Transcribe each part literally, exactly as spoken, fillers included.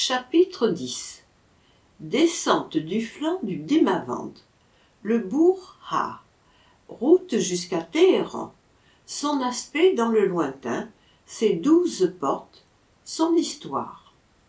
Chapitre dix. Descente du flanc du Démavand. Le bourg Ha. Route jusqu'à Téhéran. Son aspect dans le lointain, ses douze portes, son histoire.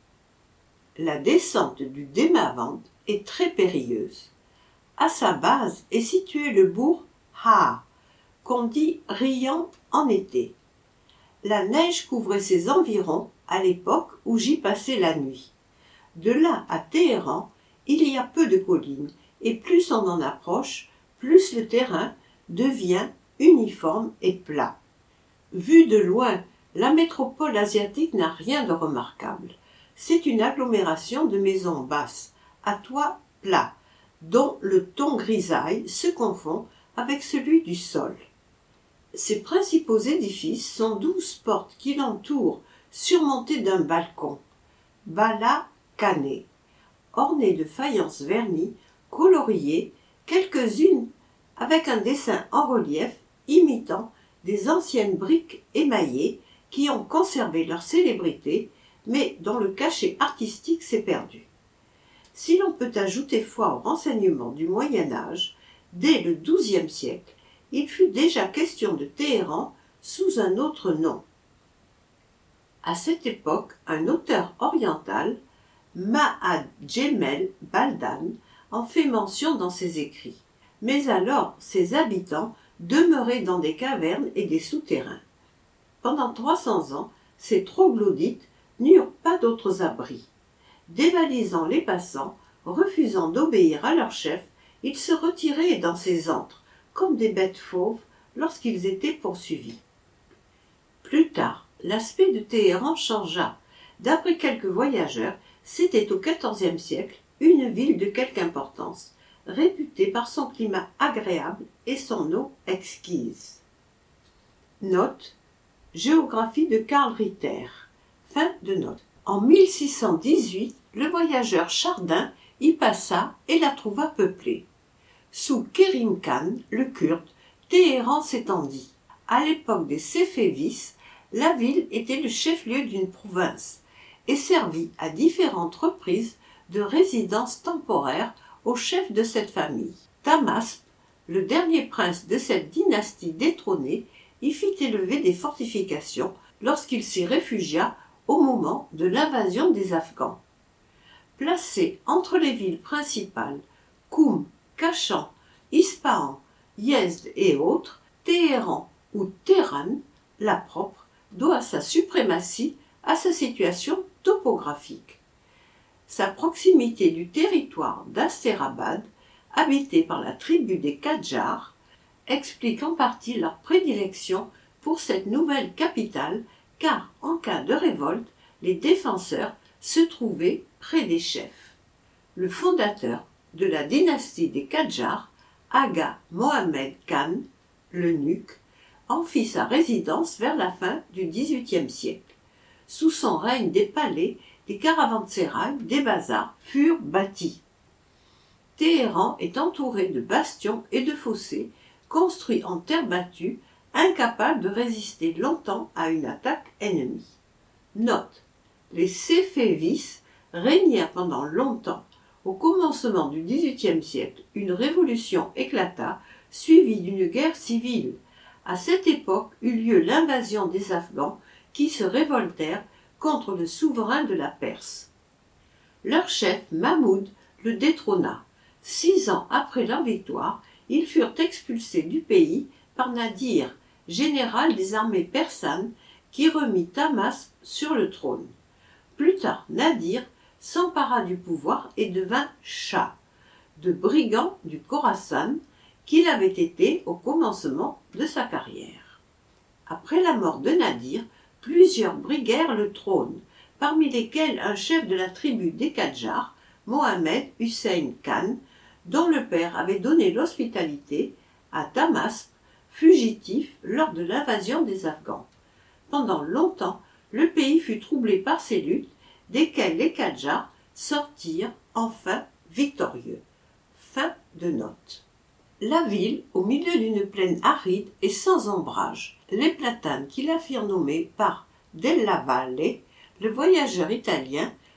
La descente du Démavand est très périlleuse. À sa base est situé le bourg Ha, qu'on dit riant en été. La neige couvrait ses environs à l'époque où j'y passais la nuit. De là à Téhéran, il y a peu de collines, et plus on en approche, plus le terrain devient uniforme et plat. Vu de loin, la métropole asiatique n'a rien de remarquable. C'est une agglomération de maisons basses, à toit plat, dont le ton grisaille se confond avec celui du sol. Ses principaux édifices sont douze portes qui l'entourent, surmontées d'un balcon, Bala Khaneh, ornées de faïences vernies, coloriées, quelques-unes avec un dessin en relief imitant des anciennes briques émaillées qui ont conservé leur célébrité, mais dont le cachet artistique s'est perdu. Si l'on peut ajouter foi aux renseignements du Moyen Âge, dès le douzième siècle, il fut déjà question de Téhéran sous un autre nom. À cette époque, un auteur oriental, Ma'ad Jemel Baldan, en fait mention dans ses écrits. Mais alors, ses habitants demeuraient dans des cavernes et des souterrains. Pendant trois cents ans, ces troglodytes n'eurent pas d'autres abris. Dévalisant les passants, refusant d'obéir à leur chef, ils se retiraient dans ces antres, comme des bêtes fauves lorsqu'ils étaient poursuivis. Plus tard, l'aspect de Téhéran changea. D'après quelques voyageurs, c'était au quatorzième siècle une ville de quelque importance, réputée par son climat agréable et son eau exquise. Note. Géographie de Karl Ritter. Fin de note. En mille six cent dix-huit, le voyageur Chardin y passa et la trouva peuplée. Sous Kerim Khan, le Kurde, Téhéran s'étendit. À l'époque des Séfévis, la ville était le chef-lieu d'une province et servit à différentes reprises de résidence temporaire au chef de cette famille. Tahmasp, le dernier prince de cette dynastie détrônée, y fit élever des fortifications lorsqu'il s'y réfugia au moment de l'invasion des Afghans. Placé entre les villes principales, Koum, Kashan, Ispahan, Yezd et autres, Téhéran ou Téhéran, la propre, doit sa suprématie à sa situation topographique. Sa proximité du territoire d'Asterabad, habité par la tribu des Kadjars, explique en partie leur prédilection pour cette nouvelle capitale, car en cas de révolte, les défenseurs se trouvaient près des chefs. Le fondateur de la dynastie des Kadjars, Aga Mohammed Khan, l'eunuque, en fit sa résidence vers la fin du dix-huitième siècle. Sous son règne, des palais, des caravansérails, des bazars furent bâtis. Téhéran est entouré de bastions et de fossés construits en terre battue, incapables de résister longtemps à une attaque ennemie. Note. Les Séfévis régnèrent pendant longtemps. Au commencement du dix-huitième siècle, une révolution éclata, suivie d'une guerre civile. À cette époque eut lieu l'invasion des Afghans qui se révoltèrent contre le souverain de la Perse. Leur chef, Mahmoud, le détrôna. Six ans après leur victoire, ils furent expulsés du pays par Nadir, général des armées persanes, qui remit Tahmasp sur le trône. Plus tard, Nadir s'empara du pouvoir et devint Shah, de brigand du Khorasan, qu'il avait été au commencement de sa carrière. Après la mort de Nadir, plusieurs briguèrent le trône, parmi lesquels un chef de la tribu des Kadjars, Mohammed Hussein Khan, dont le père avait donné l'hospitalité à Tahmasp, fugitif lors de l'invasion des Afghans. Pendant longtemps, le pays fut troublé par ces luttes, desquelles les Kadjars sortirent enfin victorieux. Fin de note. La ville, au milieu d'une plaine aride et sans ombrage, les platanes qui la firent nommer par Della Valle, le voyageur italien,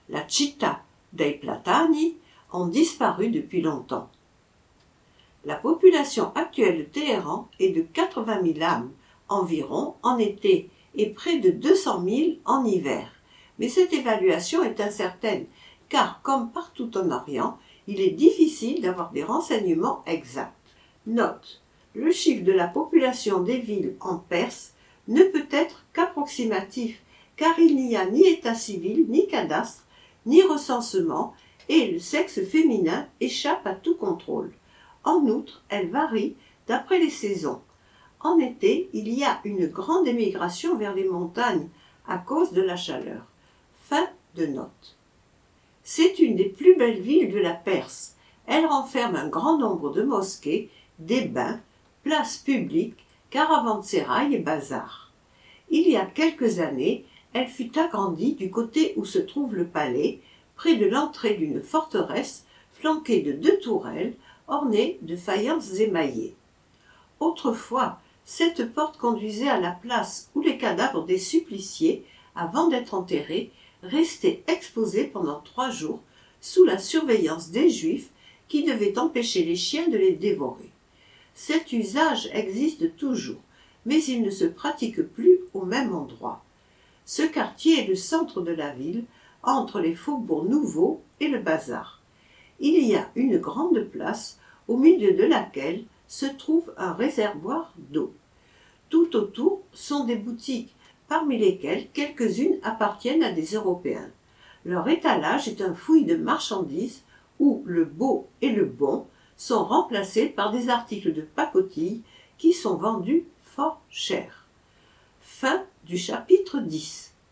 la città dei platani, ont disparu depuis longtemps. La population actuelle de Téhéran est de quatre-vingt mille âmes environ en été et près de deux cent mille en hiver. Mais cette évaluation est incertaine car, comme partout en Orient, il est difficile d'avoir des renseignements exacts. Note: le chiffre de la population des villes en Perse ne peut être qu'approximatif car il n'y a ni état civil, ni cadastre, ni recensement et le sexe féminin échappe à tout contrôle. En outre, elle varie d'après les saisons. En été, il y a une grande émigration vers les montagnes à cause de la chaleur. Fin de note. C'est une des plus belles villes de la Perse. Elle renferme un grand nombre de mosquées, des bains, places publiques, caravansérails et bazars. Il y a quelques années, elle fut agrandie du côté où se trouve le palais, près de l'entrée d'une forteresse flanquée de deux tourelles ornées de faïences émaillées. Autrefois, cette porte conduisait à la place où les cadavres des suppliciés, avant d'être enterrés, restaient exposés pendant trois jours sous la surveillance des Juifs qui devaient empêcher les chiens de les dévorer. Cet usage existe toujours, mais il ne se pratique plus au même endroit. Ce quartier est le centre de la ville, entre les faubourgs nouveaux et le bazar. Il y a une grande place au milieu de laquelle se trouve un réservoir d'eau. Tout autour sont des boutiques, parmi lesquelles quelques-unes appartiennent à des Européens. Leur étalage est un fouillis de marchandises où le beau et le bon sont remplacés par des articles de pacotille qui sont vendus fort cher. Fin du chapitre dix.